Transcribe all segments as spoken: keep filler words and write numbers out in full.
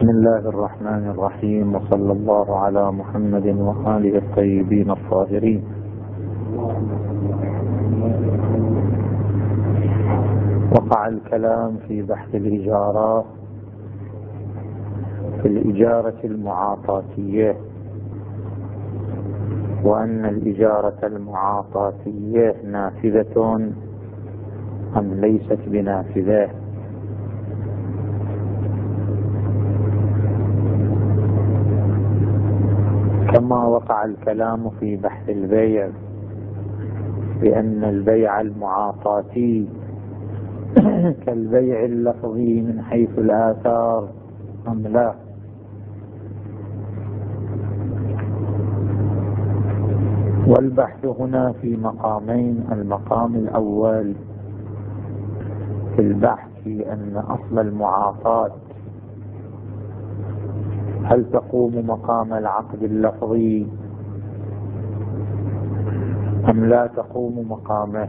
بسم الله الرحمن الرحيم، وصلى الله على محمد وآله الطيبين الطاهرين. وقع الكلام في بحث الإجارة في الإجارة المعاطاتية، وأن الإجارة المعاطاتية نافذة أم ليست بنافذة. كما وقع الكلام في بحث البيع بأن البيع المعاطاتي كالبيع اللفظي من حيث الآثار أم لا. والبحث هنا في مقامين: المقام الأول في البحث في أن أصل المعاطاة هل تقوم مقام العقد اللفظي أم لا تقوم مقامه.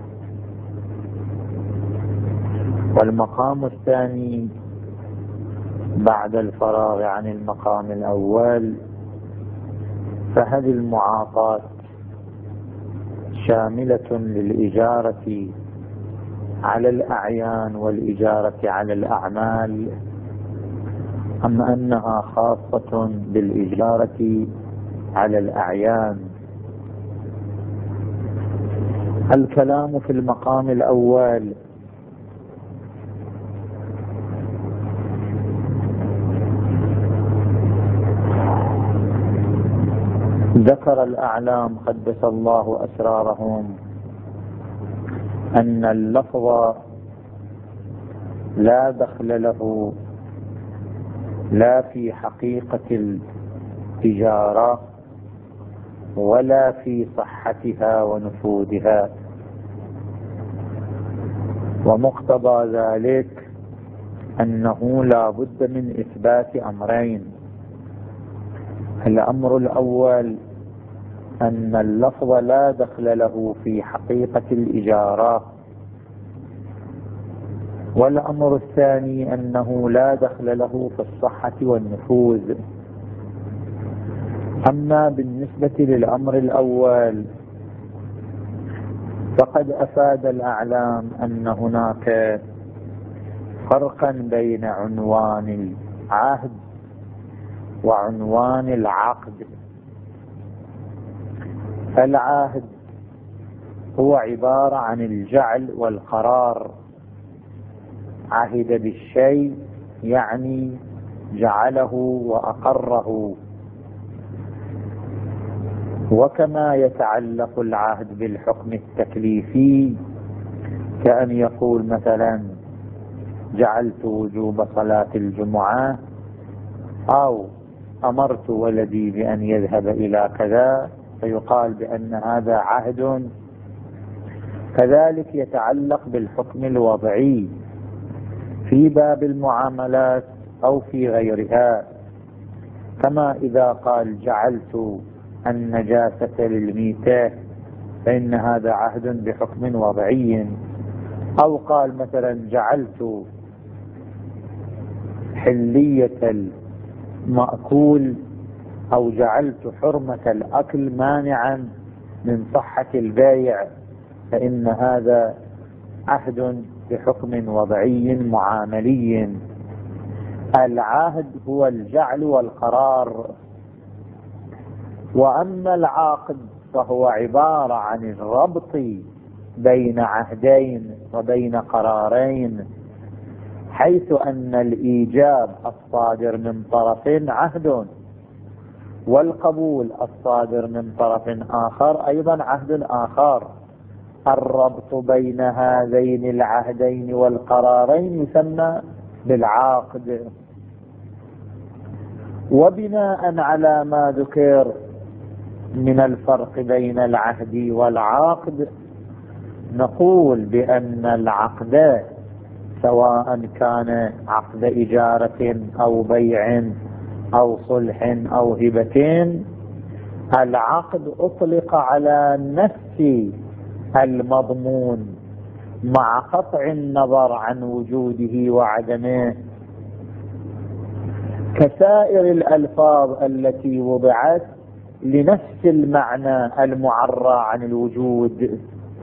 والمقام الثاني بعد الفراغ عن المقام الأول، فهذه المعاطاة شاملة للإجارة على الأعيان والإجارة على الأعمال، أم أنها خاصة بالإجارة على الأعيان. الكلام في المقام الأول: ذكر الأعلام قدس الله أسرارهم أن اللفظ لا دخل له لا في حقيقة التجارة ولا في صحتها ونفوذها، ومقتضى ذلك أنه لا بد من إثبات أمرين. الأمر الأول أن اللفظ لا دخل له في حقيقة الإجارة، والأمر الثاني أنه لا دخل له في الصحة والنفوذ. أما بالنسبة للأمر الأول فقد أفاد الأعلام أن هناك فرقا بين عنوان العهد وعنوان العقد. العهد هو عبارة عن الجعل والقرار. عهد بالشيء يعني جعله وأقره. وكما يتعلق العهد بالحكم التكليفي كأن يقول مثلا جعلت وجوب صلاة الجمعة، أو أمرت ولدي بأن يذهب إلى كذا، فيقال بأن هذا عهد. كذلك يتعلق بالحكم الوضعي في باب المعاملات أو في غيرها، كما إذا قال جعلت النجاسة للميتة فإن هذا عهد بحكم وضعي، أو قال مثلا جعلت حلية المأكول أو جعلت حرمة الأكل مانعا من صحة البيع، فإن هذا عهد بحكم وضعي معاملي. العهد هو الجعل والقرار. وأما العقد فهو عبارة عن الربط بين عهدين وبين قرارين، حيث أن الإيجاب الصادر من طرف عهد، والقبول الصادر من طرف آخر أيضا عهد آخر. الربط بين هذين العهدين والقرارين يسمى بالعقد. وبناء على ما ذكر من الفرق بين العهد والعقد، نقول بأن العقد سواء كان عقد إجارة أو بيع أو صلح أو هبة، العقد أطلق على نفس المضمون مع قطع النظر عن وجوده وعدمه. كسائر الألفاظ التي وضعت لنفس المعنى المعرى عن الوجود،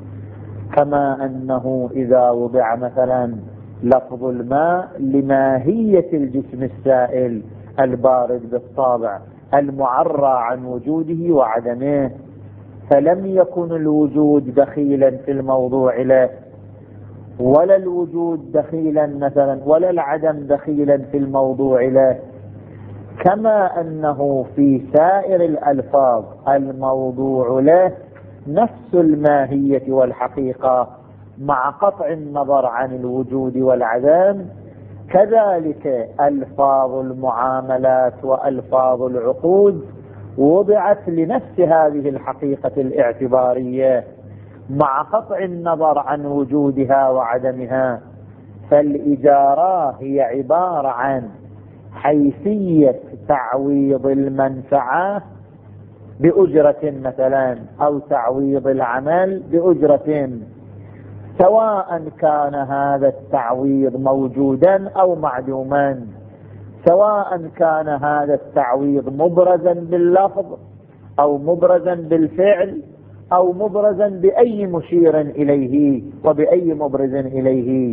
كما أنه إذا وضع مثلا لفظ الماء لماهية الجسم السائل البارد بالطابع المعرى عن وجوده وعدمه، فلم يكن الوجود دخيلا في الموضوع له، ولا الوجود دخيلا مثلا ولا العدم دخيلا في الموضوع له، كما أنه في سائر الألفاظ الموضوع له نفس الماهية والحقيقة مع قطع النظر عن الوجود والعدم، كذلك ألفاظ المعاملات وألفاظ العقود وضعت لنفس هذه الحقيقة الاعتبارية مع قطع النظر عن وجودها وعدمها. فالإجارة هي عبارة عن حيثية تعويض المنفعة بأجرة مثلا، أو تعويض العمل بأجرة، سواء كان هذا التعويض موجودا أو معدوما، سواء كان هذا التعويض مبرزا باللفظ أو مبرزا بالفعل أو مبرزا بأي مشير إليه وبأي مبرز إليه،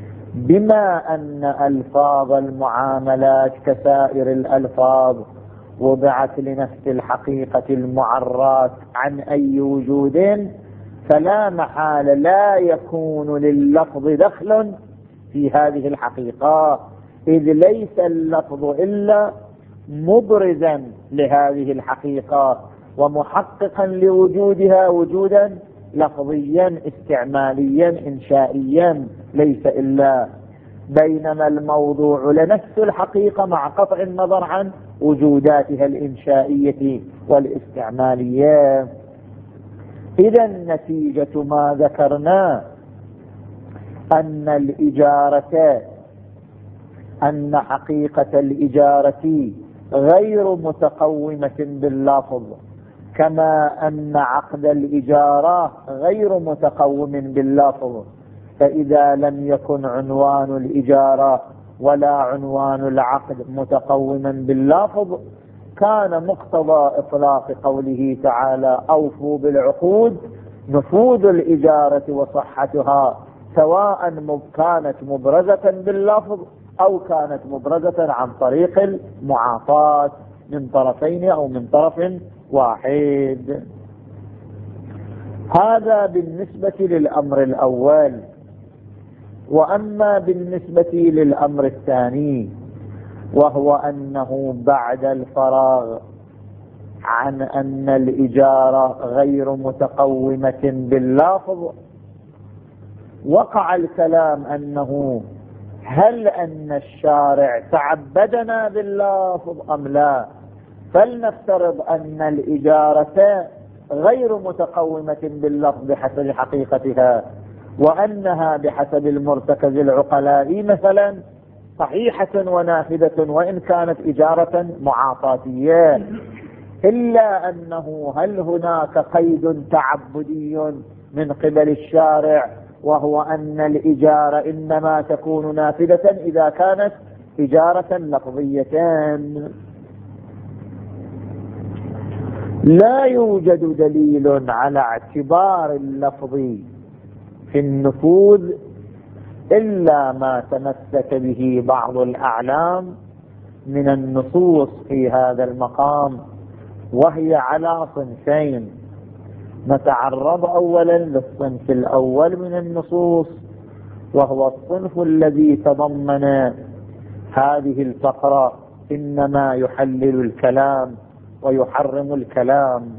بما أن ألفاظ المعاملات كسائر الألفاظ وضعت لنفس الحقيقة المعرات عن أي وجود، فلا محالة لا يكون لللفظ دخل في هذه الحقيقة، إذ ليس اللفظ إلا مبرزا لهذه الحقيقة ومحققا لوجودها وجودا لفظيا استعماليا إنشائيا ليس إلا، بينما الموضوع لنفس الحقيقة مع قطع النظر عن وجوداتها الإنشائية والاستعمالية. إذا نتيجة ما ذكرنا أن الإجارة أن حقيقة الإجارة غير متقومة باللفظ، كما أن عقد الإجارة غير متقوم باللفظ، فإذا لم يكن عنوان الإجارة ولا عنوان العقد متقوما باللفظ، كان مقتضى إطلاق قوله تعالى أوفوا بالعقود نفوذ الإجارة وصحتها، سواء كانت مبرزة باللفظ أو كانت مبرزة عن طريق المعاطاة من طرفين أو من طرف واحد. هذا بالنسبة للأمر الأول. وأما بالنسبة للأمر الثاني، وهو أنه بعد الفراغ عن أن الإجارة غير متقومة باللفظ، وقع الكلام أنه هل أن الشارع تعبدنا باللفظ أم لا؟ فلنفترض أن الإجارة غير متقومة باللفظ بحسب حقيقتها، وأنها بحسب المرتكز العقلاء مثلا صحيحة ونافذة وإن كانت إجارة معاطاتية، إلا أنه هل هناك قيد تعبدي من قبل الشارع، وهو أن الإجارة إنما تكون نافذة إذا كانت إجارة لفظية. لا يوجد دليل على اعتبار اللفظ في النفوذ إلا ما تمسك به بعض الأعلام من النصوص في هذا المقام، وهي على صنفين. نتعرض أولا للصنف الأول من النصوص، وهو الصنف الذي تضمن هذه الفقرة إنما يحلل الكلام ويحرم الكلام.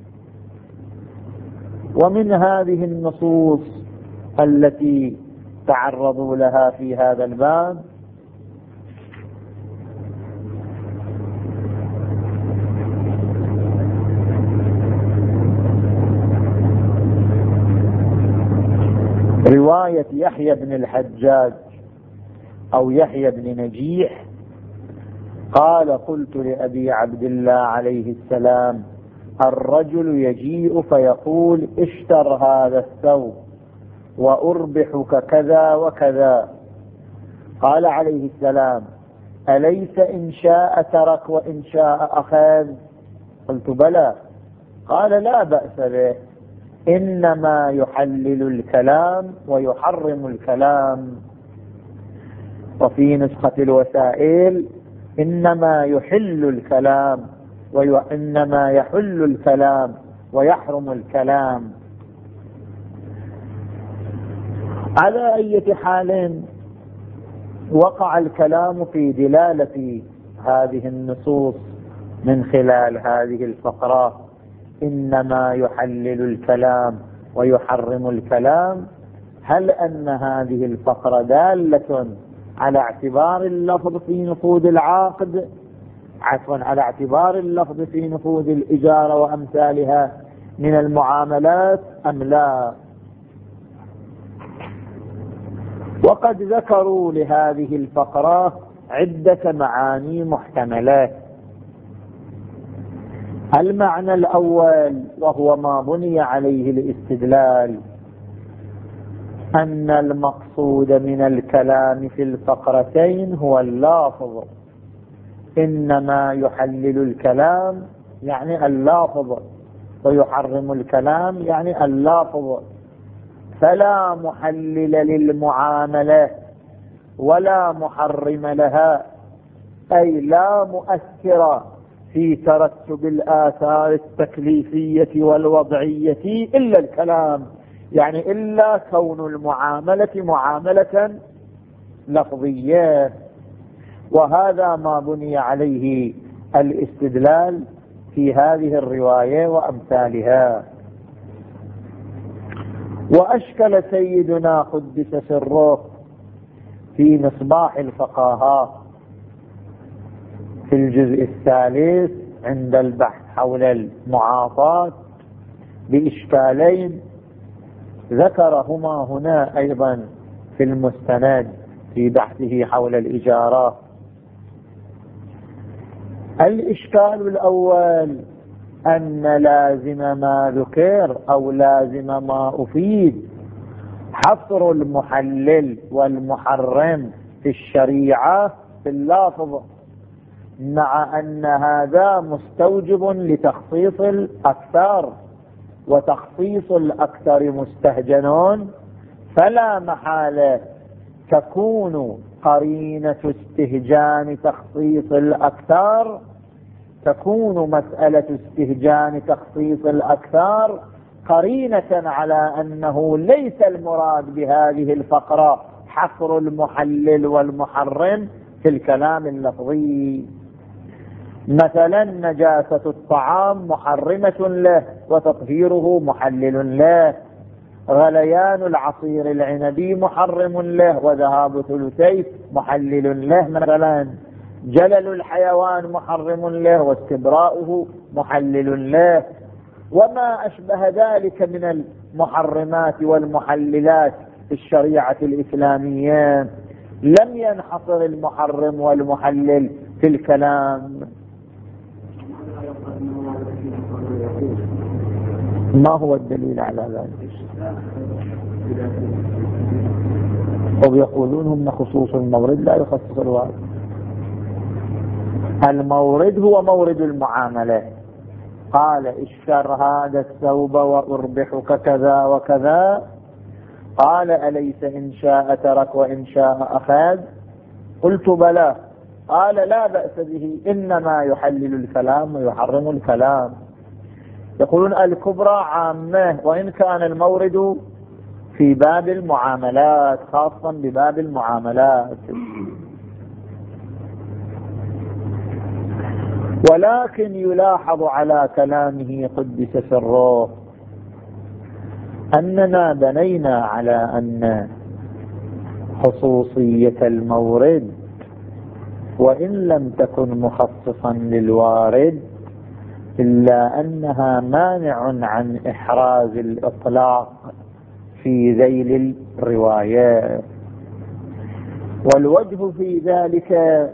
ومن هذه النصوص التي تعرضوا لها في هذا الباب رواية يحيى بن الحجاج أو يحيى بن نجيح قال قلت لأبي عبد الله عليه السلام الرجل يجيء فيقول اشتر هذا الثوب وأربحك كذا وكذا. قال عليه السلام أليس إن شاء ترك وإن شاء أخذ؟ قلت بلى. قال لا بأس به، إنما يحلل الكلام ويحرم الكلام. وفي نسخة الوسائل إنما يحل الكلام وإنما يحل الكلام ويحرم الكلام. على أي حال وقع الكلام في دلالة هذه النصوص من خلال هذه الفقرة، إنما يحلل الكلام ويحرم الكلام. هل أن هذه الفقرة دالة على اعتبار اللفظ في نفوذ العقد، عفوا على اعتبار اللفظ في نفوذ الإجارة وأمثالها من المعاملات أم لا؟ وقد ذكروا لهذه الفقرة عدة معاني محتملة. المعنى الأول وهو ما بني عليه الاستدلال، أن المقصود من الكلام في الفقرتين هو اللافظ، إنما يحلل الكلام يعني اللافظ ويحرم الكلام يعني اللافظ، فلا محلل للمعاملة ولا محرم لها، أي لا مؤثر في ترتب الآثار التكليفية والوضعية إلا الكلام، يعني إلا كون المعاملة معاملة لفظية. وهذا ما بني عليه الاستدلال في هذه الرواية وأمثالها. وأشكل سيدنا قدس سره في مصباح الفقهاء في الجزء الثالث عند البحث حول المعاطاة بإشكالين ذكرهما هنا أيضا في المستند في بحثه حول الإجارة. الإشكال الأول أن لازم ما ذكر أو لازم ما أفيد حصر المحلل والمحرم في الشريعة في اللافظ، مع أن هذا مستوجب لتخصيص الأكثر، وتخصيص الأكثر مستهجن، فلا محالة تكون قرينة استهجان تخصيص الأكثر، تكون مسألة استهجان تخصيص الأكثر قرينة على أنه ليس المراد بهذه الفقرة حصر المحلل والمحرم في الكلام اللفظي. مثلا نجاسة الطعام محرمة له وتطهيره محلل له، غليان العصير العنبي محرم له وذهاب ثلثيه محلل له، مثلا جلل الحيوان محرم له واستبراؤه محلل له، وما أشبه ذلك من المحرمات والمحللات في الشريعة الإسلامية. لم ينحصر المحرم والمحلل في الكلام. ما هو الدليل على ذلك؟ ويقولون هم خصوص المورد لا يخصص الوارد. المورد هو مورد المعاملة. قال اشتر هذا الثوب وأربحك كذا وكذا، قال أليس إن شاء ترك وإن شاء أخذ؟ قلت بلى. قال لا بأس به، إنما يحلل الكلام ويحرم الكلام. يقولون الكبرى عامة، وإن كان المورد في باب المعاملات، خاصا بباب المعاملات. ولكن يلاحظ على كلامه قدس سره أننا بنينا على أن خصوصية المورد وإن لم تكن مخصصا للوارد إلا أنها مانع عن إحراز الإطلاق في ذيل الروايات. والوجه في ذلك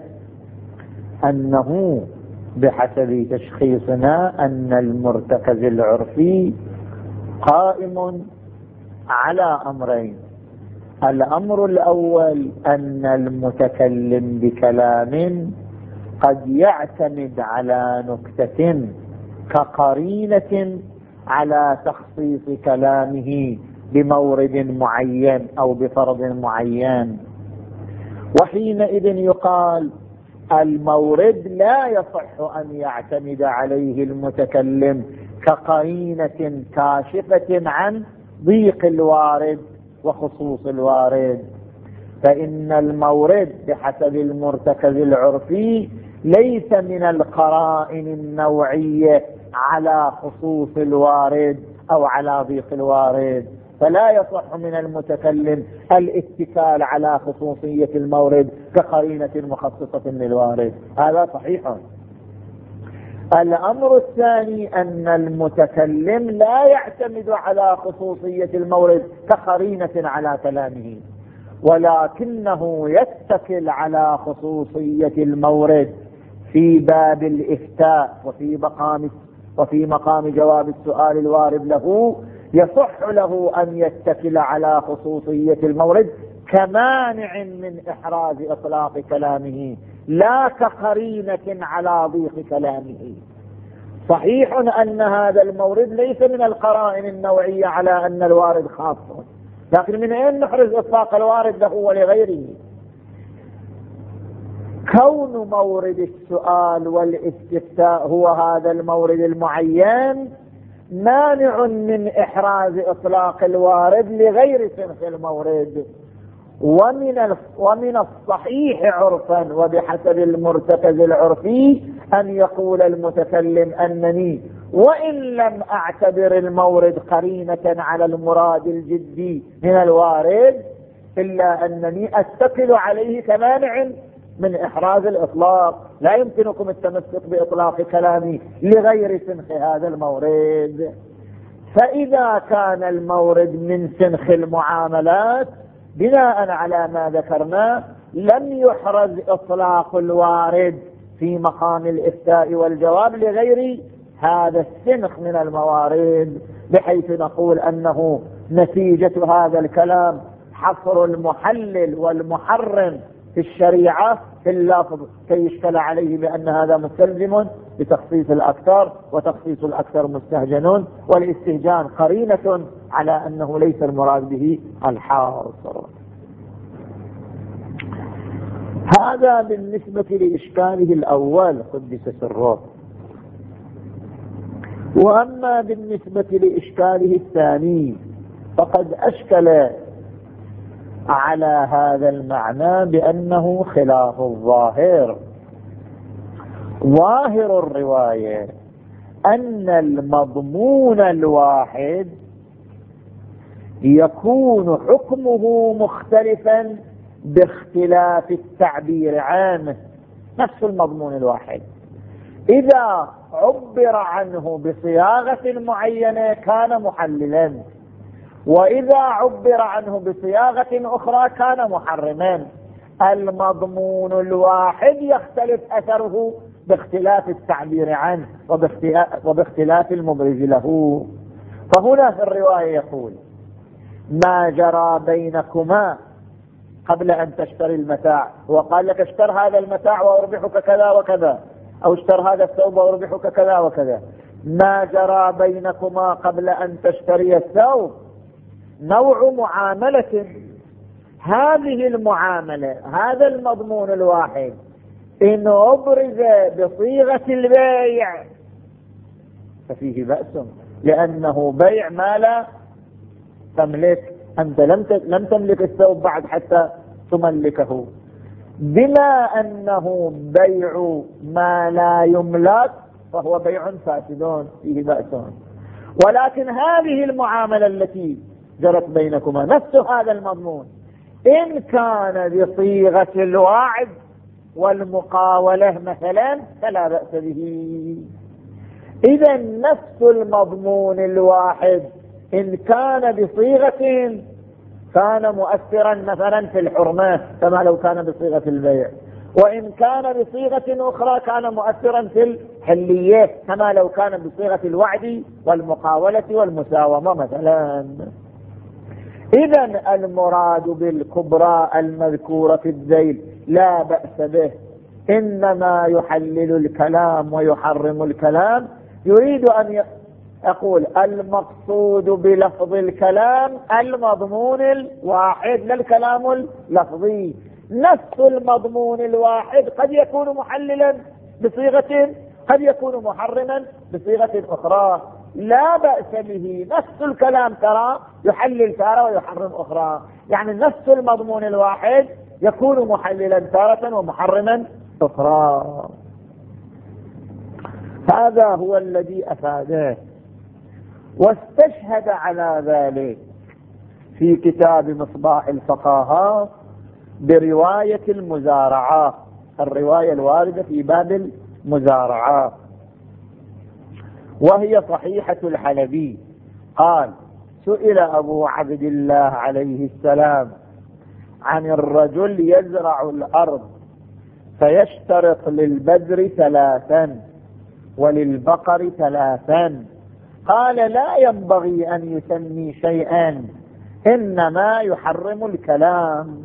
أنه بحسب تشخيصنا أن المرتكز العرفي قائم على أمرين: الأمر الأول أن المتكلم بكلام قد يعتمد على نكتة كقرينة على تخصيص كلامه بمورد معين أو بفرض معين، وحينئذ يقال المورد لا يصح أن يعتمد عليه المتكلم كقرينة كاشفة عن ضيق الوارد وخصوص الوارد، فإن المورد بحسب المرتكز العرفي ليس من القرائن النوعية على خصوص الوارد أو على ضيق الوارد، فلا يصح من المتكلم الاتكال على خصوصية المورد كقرينة مخصصة للوارد، هذا صحيح. الأمر الثاني أن المتكلم لا يعتمد على خصوصية المورد كقرينة على كلامه، ولكنه يتكل على خصوصية المورد في باب الإفتاء وفي مقام وفي مقام جواب السؤال الوارد له. يصح له أن يتكل على خصوصية المورد كمانع من إحراز إطلاق كلامه لا كقرينة على ضيق كلامه. صحيح أن هذا المورد ليس من القرائن النوعية على أن الوارد خاص، لكن من أين نحرز إطلاق الوارد له ولغيره؟ كون مورد السؤال والاستفتاء هو هذا المورد المعين مانع من إحراز إطلاق الوارد لغير سنخ المورد. ومن ومن الصحيح عرفا وبحسب المرتكز العرفي أن يقول المتكلم أنني وإن لم أعتبر المورد قرينة على المراد الجدي من الوارد إلا أنني أتكل عليه كمانع من إحراز الإطلاق، لا يمكنكم التمسك بإطلاق كلامي لغير سنخ هذا المورد. فإذا كان المورد من سنخ المعاملات بناء على ما ذكرنا لم يحرز إطلاق الوارد في مقام الإفتاء والجواب لغير هذا السنخ من الموارد، بحيث نقول أنه نتيجة هذا الكلام حصر المحلل والمحرم في الشريعة في اللفظ كي يشكل عليه بأن هذا مستلزم بتخصيص الأكثر، وتخصيص الأكثر مستهجن، والاستهجان قرينة على أنه ليس المراد به الحاصر. هذا بالنسبة لإشكاله الأول قدس سره. وأما بالنسبة لإشكاله الثاني فقد أشكل على هذا المعنى بأنه خلاف الظاهر. ظاهر الرواية أن المضمون الواحد يكون حكمه مختلفا باختلاف التعبير عنه. نفس المضمون الواحد إذا عبر عنه بصياغة معينة كان محللا، وإذا عبر عنه بصياغة أخرى كان محرما. المضمون الواحد يختلف أثره باختلاف التعبير عنه وباختلاف المبرز له. فهنا في الرواية يقول ما جرى بينكما قبل أن تشتري المتاع، وقال لك اشتر هذا المتاع وأربحك كذا وكذا، أو اشتر هذا الثوب وأربحك كذا وكذا. ما جرى بينكما قبل أن تشتري الثوب نوع معاملة. هذه المعاملة هذا المضمون الواحد إن أبرز بصيغة البيع ففيه بأس، لأنه بيع ما لا تملك. أنت لم تملك الثوب بعد حتى تملكه. بما أنه بيع ما لا يملك فهو بيع فاسد فيه بأس. ولكن هذه المعاملة التي جرت بينكما نفس هذا المضمون إن كان بصيغة الوعد والمقاولة مثلا فلا بأس به. إذا نفس المضمون الواحد إن كان بصيغة كان مؤثرا مثلا في الحرمة كما لو كان بصيغة البيع، وإن كان بصيغة أخرى كان مؤثرا في الحلية كما لو كان بصيغة الوعد والمقاولة والمساومة مثلا. إذن المراد بالكبرى المذكورة في الذيل لا بأس به، إنما يحلل الكلام ويحرم الكلام. يريد أن يقول المقصود بلفظ الكلام المضمون الواحد لا الكلام اللفظي. نفس المضمون الواحد قد يكون محللا بصيغة، قد يكون محرما بصيغة أخرى، لا بأس به. نفس الكلام ترى يحلل تارة ويحرم أخرى، يعني نفس المضمون الواحد يكون محللا تارة ومحرما أخرى. هذا هو الذي أفاده، واستشهد على ذلك في كتاب مصباح الفقاهات برواية المزارعة، الرواية الواردة في باب المزارعة، وهي صحيحة الحلبي. قال: سئل أبو عبد الله عليه السلام عن الرجل يزرع الأرض فيشترط للبذر ثلاثا وللبقر ثلاثا، قال: لا ينبغي أن يسمي شيئا، إنما يحرم الكلام.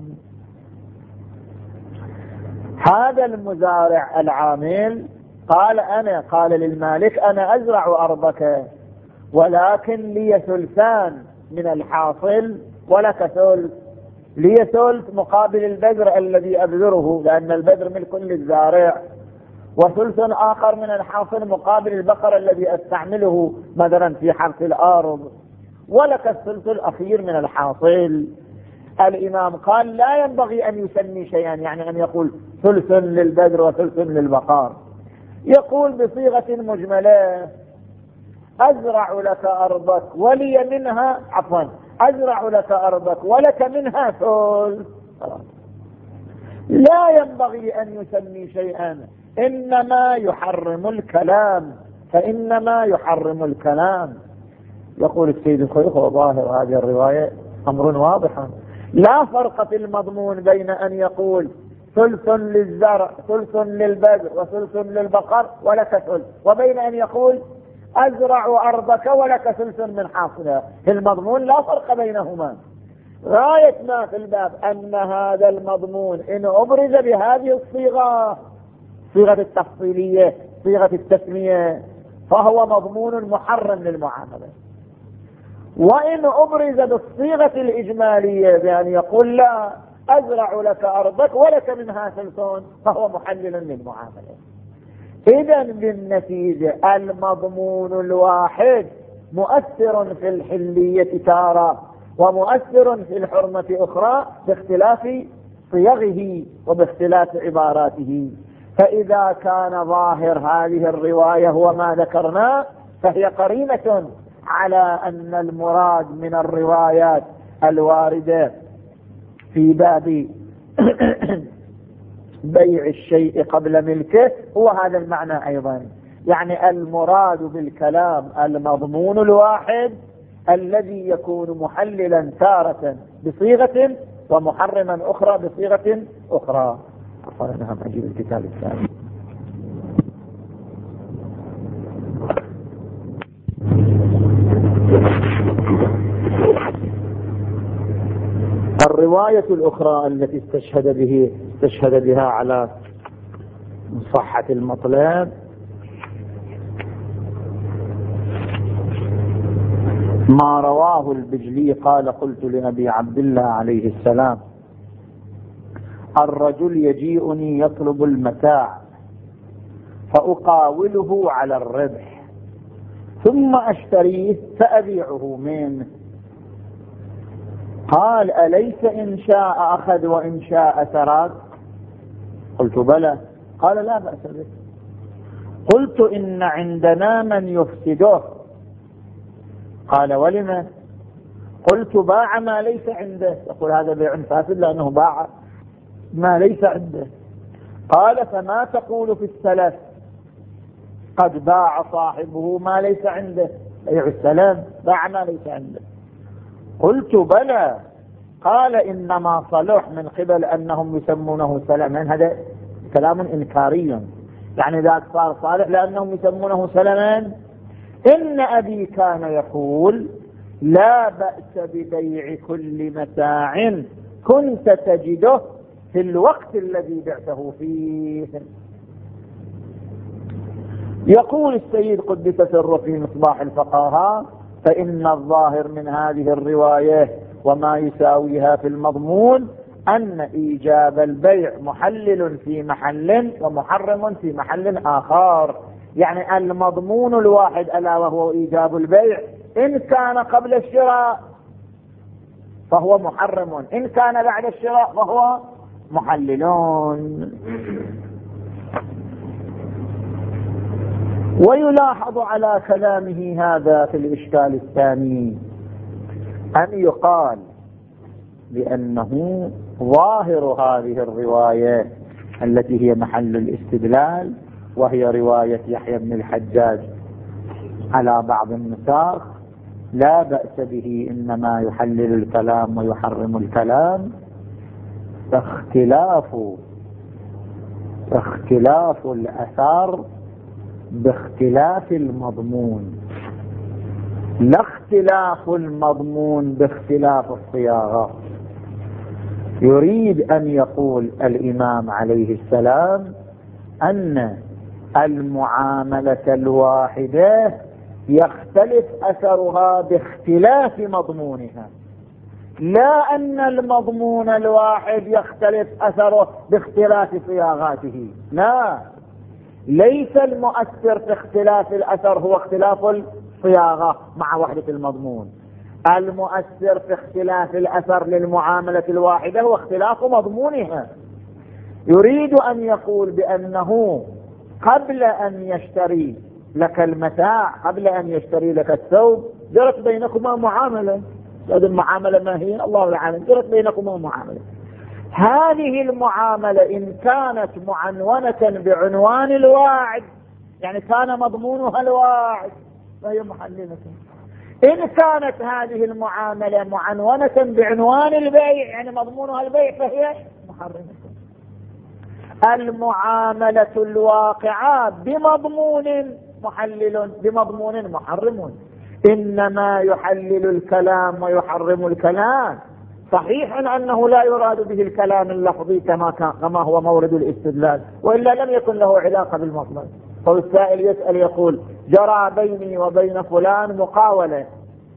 هذا المزارع العامل قال: أنا قال للمالك: أنا أزرع أرضك، ولكن لي ثلثان من الحاصل ولك ثلث، لي ثلث مقابل البذر الذي أبذره، لأن البذر ملك للزارع، وثلث آخر من الحاصل مقابل البقر الذي أستعمله مثلا في حرث الأرض، ولك الثلث الأخير من الحاصل. الإمام قال: لا ينبغي أن يسمي شيئا، يعني أن يقول ثلث للبذر وثلث للبقر، يقول بصيغة مجملة: أزرع لك أرضك ولي منها، عفوا أزرع لك أرضك ولك منها ثلث. لا ينبغي أن يسمي شيئا، إنما يحرم الكلام، فإنما يحرم الكلام. يقول السيد الخليفة: وظاهر هذه الرواية أمر واضح، لا فرق في المضمون بين أن يقول ثلث للزرع ثلث للبذر وثلث للبقر ولك ثلث، وبين أن يقول أزرع أرضك ولك ثلث من حاصلها. في المضمون لا فرق بينهما. غاية ما في الباب أن هذا المضمون إن أبرز بهذه الصيغة، صيغة التفصيلية، صيغة التسمية، فهو مضمون محرم للمعاملة. وإن أبرز بالصيغة الإجمالية بأن يقول: لا أزرع لك أرضك ولك منها ثلثون، فهو محلل للمعاملة. إذن بالنتيجة المضمون الواحد مؤثر في الحلية تارة ومؤثر في الحرمة أخرى باختلاف صيغه وباختلاف عباراته. فإذا كان ظاهر هذه الرواية هو ما ذكرناه، فهي قرينة على أن المراد من الروايات الواردة في باب بيع الشيء قبل ملكه هو هذا المعنى أيضا، يعني المراد بالكلام المضمون الواحد الذي يكون محللا تارة بصيغة ومحرما أخرى بصيغة أخرى. نعم، أجيب الكتاب الثاني. الرواية الأخرى التي استشهد به استشهد بها على صحة المطلب ما رواه البجلي قال: قلت لأبي عبد الله عليه السلام: الرجل يجيئني يطلب المتاع فأقاوله على الربح ثم أشتريه فأبيعه منه. قال: أليس إن شاء أخذ وإن شاء ترك؟ قلت: بلى. قال: لا بأس به. قلت: إن عندنا من يفسده. قال: ولم؟ قلت: باع ما ليس عنده. يقول هذا بيع فاسد لأنه باع ما ليس عنده. قال: فما تقول في السلف؟ قد باع صاحبه ما ليس عنده، بيع السلام، باع ما ليس عنده. قلت: بلى. قال: إنما صلح من قبل أنهم يسمونه سلما. هذا كلام إنكاري، يعني ذاك صار صالح لأنهم يسمونه سلما. إن أبي كان يقول: لا بأس ببيع كل متاع كنت تجده في الوقت الذي بعته فيه. يقول السيد قدس سره في مصباح الفقهاء: فإن الظاهر من هذه الرواية وما يساويها في المضمون أن إيجاب البيع محلل في محل ومحرم في محل آخر. يعني المضمون الواحد ألا وهو إيجاب البيع إن كان قبل الشراء فهو محرم، إن كان بعد الشراء فهو محللون. ويلاحظ على كلامه هذا في الإشكال الثاني أن يقال بأنه ظاهر هذه الرواية التي هي محل الاستدلال وهي رواية يحيى بن الحجاج على بعض النساخ لا بأس به، إنما يحلل الكلام ويحرم الكلام، فاختلاف اختلاف الأثار باختلاف المضمون، لا اختلاف المضمون باختلاف الصياغة. يريد أن يقول الإمام عليه السلام أن المعاملة الواحدة يختلف أثرها باختلاف مضمونها، لا أن المضمون الواحد يختلف أثره باختلاف صياغاته. لا، ليس المؤثر في اختلاف الأثر هو اختلاف الصياغة مع وحدة المضمون، المؤثر في اختلاف الأثر للمعاملة الواحدة هو اختلاف مضمونها. يريد أن يقول بأنه قبل أن يشتري لك المتاع، قبل أن يشتري لك الثوب، جرت بينكما معاملة. هذه المعاملة ما هي؟ الله العالم. جرت بينكما معاملة. هذه المعاملة إن كانت معنونة بعنوان الواعد، يعني كان مضمونها الواعد، فهي محللة. إن كانت هذه المعاملة معنونة بعنوان البيع، يعني مضمونها البيع، فهي محرمة. المعاملة الواقعة بمضمون محلل بمضمون محرم. إنما يحلل الكلام ويحرم الكلام. صحيح أنه لا يراد به الكلام اللفظي كما كما هو مورد الاستدلال، وإلا لم يكن له علاقة بالمطلب. فالسائل يسأل يقول: جرى بيني وبين فلان مقاولة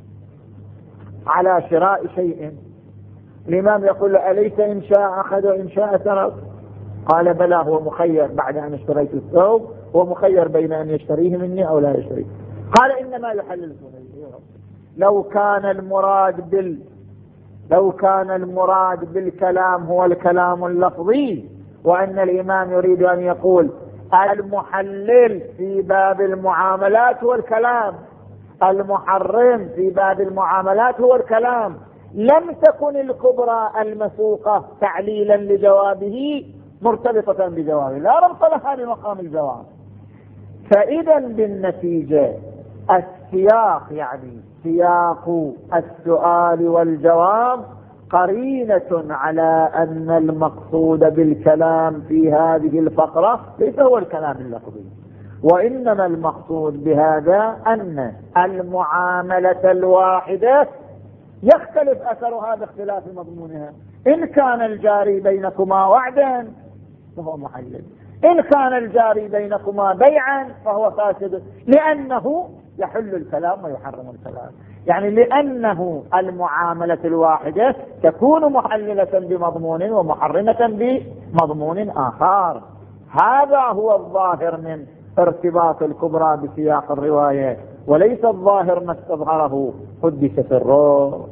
على شراء شيء، الإمام يقول: أليس إن شاء أخذ وإن شاء ترك؟ قال: بلى، هو مخير بعد أن اشتريت الثوب، هو مخير بين أن يشتريه مني أو لا يشتريه. قال: إنما يحلل. لو كان المراد بال لو كان المراد بالكلام هو الكلام اللفظي، وأن الإمام يريد أن يقول المحلل في باب المعاملات هو الكلام، المحرم في باب المعاملات هو الكلام، لم تكن الكبرى المسوقة تعليلا لجوابه مرتبطة بجوابه، لا ربط لها بمقام الجواب. فإذا بالنتيجة السياق، يعني سياق السؤال والجواب، قرينة على أن المقصود بالكلام في هذه الفقرة ليس هو الكلام اللفظي، وإنما المقصود بهذا أن المعاملة الواحدة يختلف أثرها باختلاف مضمونها. إن كان الجاري بينكما وعدا فهو محلل، إن كان الجاري بينكما بيعا فهو فاسد، لأنه يحل الكلام ويحرم الكلام. يعني لأنه المعاملة الواحدة تكون محللة بمضمون ومحرمة بمضمون آخر. هذا هو الظاهر من ارتباط الكبرى بسياق الرواية، وليس الظاهر ما استظهره قدس سره.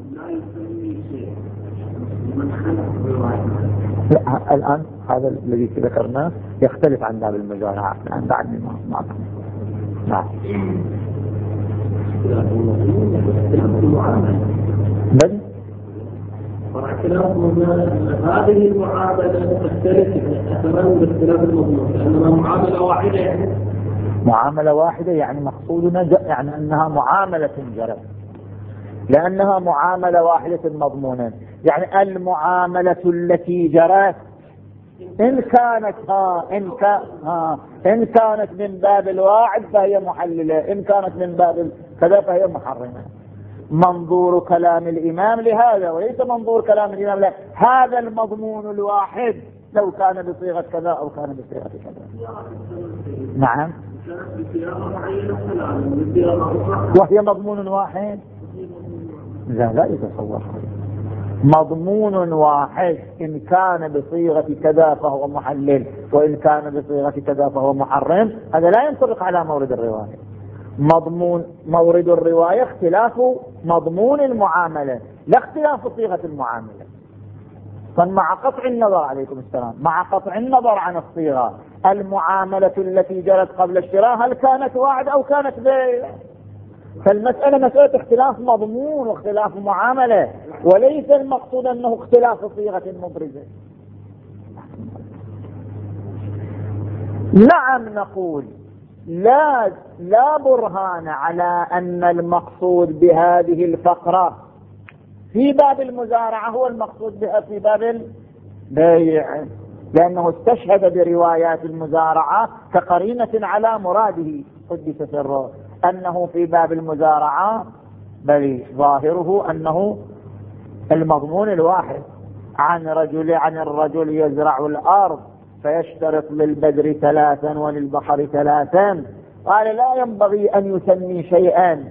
لا، الآن هذا الذي ذكرناه يختلف عن باب المجارعة الآن بعد ما ما نعم. بل هذه المعاملة تختلف أثرا باختلاف المضمون، لأنها معاملة واحدة. يعني معاملة واحدة يعني مقصودنا يعني أنها معاملة جرت، لأنها معاملة واحدة مضمونا. يعني المعاملة التي جرت إن كانت ها إن, كان ها إن كانت من باب الواعد فهي محللة، إن كانت من باب كذا فهي محرمة. منظور كلام الإمام لهذا وليس منظور كلام الإمام لا. هذا المضمون الواحد لو كان بصيغة كذا أو كان بصيغة كذا. نعم. وهي مضمون واحد. لا لا يتصور. مضمون واحد إن كان بصيغة كذا فهو محلل وإن كان بصيغة كذا فهو محرم. هذا لا ينطبق على مورد الرواية. مضمون مورد الرواية اختلاف مضمون المعاملة لا اختلاف صيغة المعاملة. فمع قطع النظر عليكم السلام مع قطع النظر عن الصيغة المعاملة التي جرت قبل الشراء هل كانت وعد أو كانت بيع. فالمسألة مسألة اختلاف مضمون واختلاف معاملة وليس المقصود أنه اختلاف صيغة مبرزة. نعم نقول لا لا برهان على أن المقصود بهذه الفقرة في باب المزارعة هو المقصود بها في باب البيع لأنه استشهد بروايات المزارعة كقرينة على مراده قدس سره أنه في باب المزارعة بل ظاهره أنه المضمون الواحد عن رجل عن الرجل يزرع الأرض فيشترط للبذر ثلاثا وللبقر ثلاثا قال لا ينبغي أن يسمي شيئا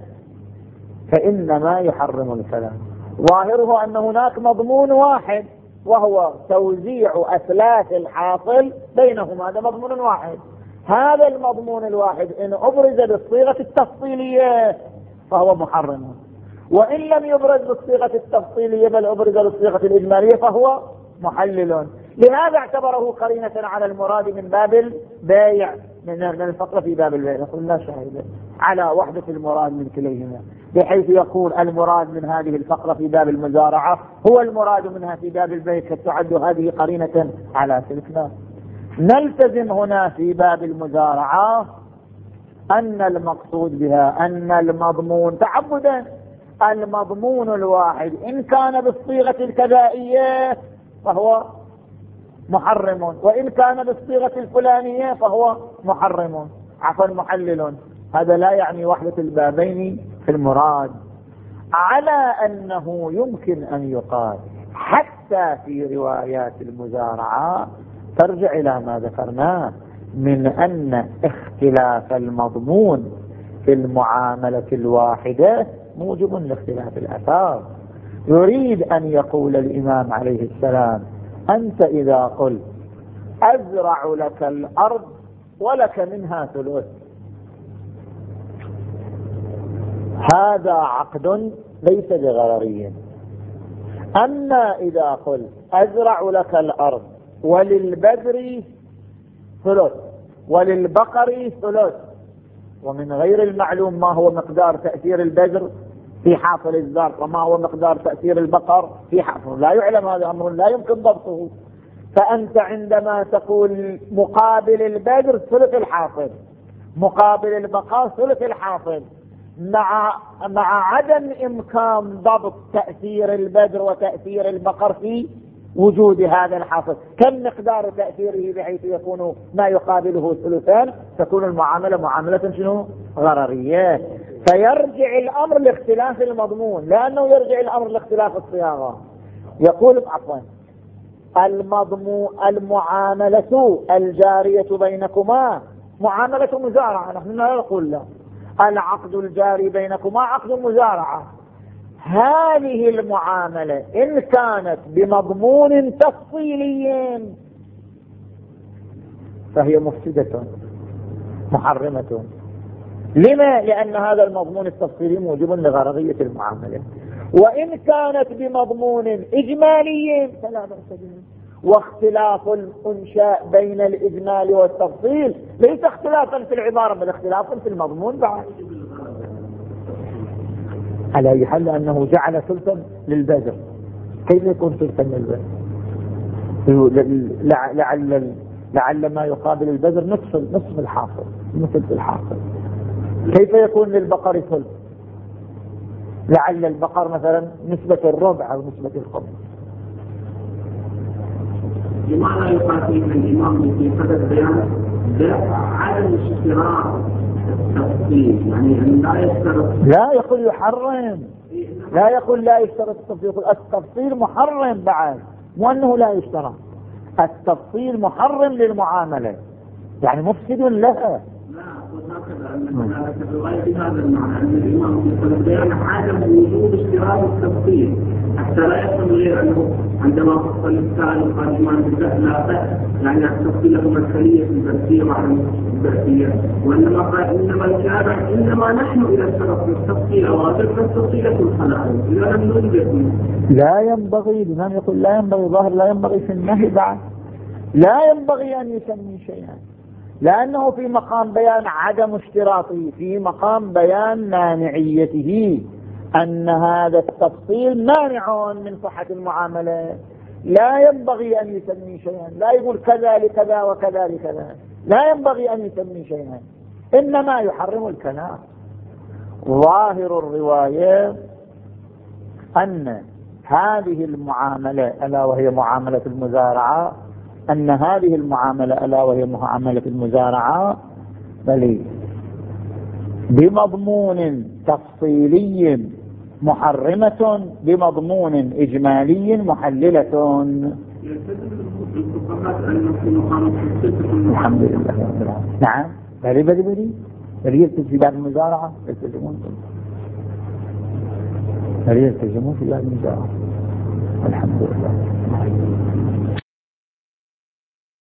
فإنما يحرم الكلام. ظاهره أن هناك مضمون واحد وهو توزيع أثلاث الحاصل بينهما. هذا مضمون واحد. هذا المضمون الواحد إن أبرز بالصيغة التفصيلية فهو محرم وإن لم يبرز بالصيغة التفصيلية بل أبرز بالصيغة الإجمالية فهو محلل. لهذا اعتبره قرينة على المراد من باب البيع من الفقرة في باب البيع. نقول لا شاهد على وحدة المراد من كليهما بحيث يقول المراد من هذه الفقرة في باب المزارعة هو المراد منها في باب البيع فتعد هذه قرينة على تلك. نلتزم هنا في باب المزارعة أن المقصود بها أن المضمون تعبدا المضمون الواحد إن كان بالصيغة الكذائية فهو محرم وإن كان بالصيغة الفلانية فهو محرم عفوا محلل. هذا لا يعني وحدة البابين في المراد على أنه يمكن أن يقال حتى في روايات المزارعة ترجع إلى ما ذكرناه من أن اختلاف المضمون في المعاملة الواحدة موجب لاختلاف الآثار. يريد أن يقول الإمام عليه السلام أنت إذا قلت أزرع لك الأرض ولك منها ثلث هذا عقد ليس بغرري. أما إذا قلت أزرع لك الأرض وللبذر ثلث وللبقر ثلث ومن غير المعلوم ما هو مقدار تأثير البذر في حاصل الزرع وما هو مقدار تأثير البقر في حاصل لا يعلم. هذا أمر لا يمكن ضبطه. فأنت عندما تقول مقابل البذر ثلث الحاصل مقابل البقر ثلث الحاصل مع مع عدم إمكان ضبط تأثير البذر وتأثير البقر في وجود هذا الحاصل كم مقدار تأثيره بحيث يكون ما يقابله ثلثان تكون المعاملة معاملة شنو غررية. فيرجع الأمر لاختلاف المضمون لأنه يرجع الأمر لاختلاف الصياغة. يقول عفوا المضمون المعاملة الجارية بينكما معاملة مزارعة. نحن لا نقول لا العقد الجاري بينكما عقد مزارعة. هذه المعاملة إن كانت بمضمون تفصيلي فهي مفسدة محرمة. لما؟ لأن هذا المضمون التفصيلي موجب لغرضية المعاملة. وإن كانت بمضمون إجمالي فلا بأس به. واختلاف الإنشاء بين الإجمال والتفصيل ليس اختلافا في العبارة بل اختلافا في المضمون بعد. على أي حال أنه جعل ثلثا للبذر كيف يكون ثلثا للبذر؟ لعل لعل ما يقابل البذر نصف نصف الحاصل نصف الحاصل. كيف يكون للبقر ثلث؟ لعل البقر مثلا نسبة الربع أو نسبة الخمس. لماذا يقاتل الإمام في هذا البيان عدم اشتراط التفصيل، يعني لا يشترط. لا يقول يحرم، لا يقول لا يشترط التفصيل، يقول التفصيل محرم بعد، مو أنه لا يشترط، التفصيل محرم للمعاملة يعني مفسد لها. لا هكذا أن الرواية بهذا المعنى أن الإمام يقول بيان عدم وجود اشتراط التفصيل حتى لا يفهم غير أنه عندما فصل السائل وقال الإمام بالله لا بأس، يعني التفصيل له مسؤولية البرسية وعدم البرسية، وإنما قال إنما كان إنما نحن إلى الشرط التفصيل واجب التفصيلة الحلال إذا لم نوجد. لا ينبغي، الإمام يقول لا ينبغي، ظاهر لا ينبغي في النهي بعد، لا ينبغي أن يسمي شيئا، لأنه في مقام بيان عدم اشتراطه، في مقام بيان مانعيته، أن هذا التفصيل مانع من صحة المعاملة، لا ينبغي أن يسمي شيئا، لا يقول كذا لكذا وكذا لكذا، لا ينبغي أن يسمي شيئا، إنما يحرم الكلام. ظاهر الرواية أن هذه المعاملة ألا وهي معاملة المزارعة، أن هذه المعاملة ألا وهي معاملة المزارعة بل بمضمون تفصيلي محرمة بمضمون إجمالي محللة. الحمد لله رب العالمين. نعم بل بل بل بل يلتزم في باب المزارعة، يلتزمون بل يلتزمون في باب المزارعة. الحمد لله.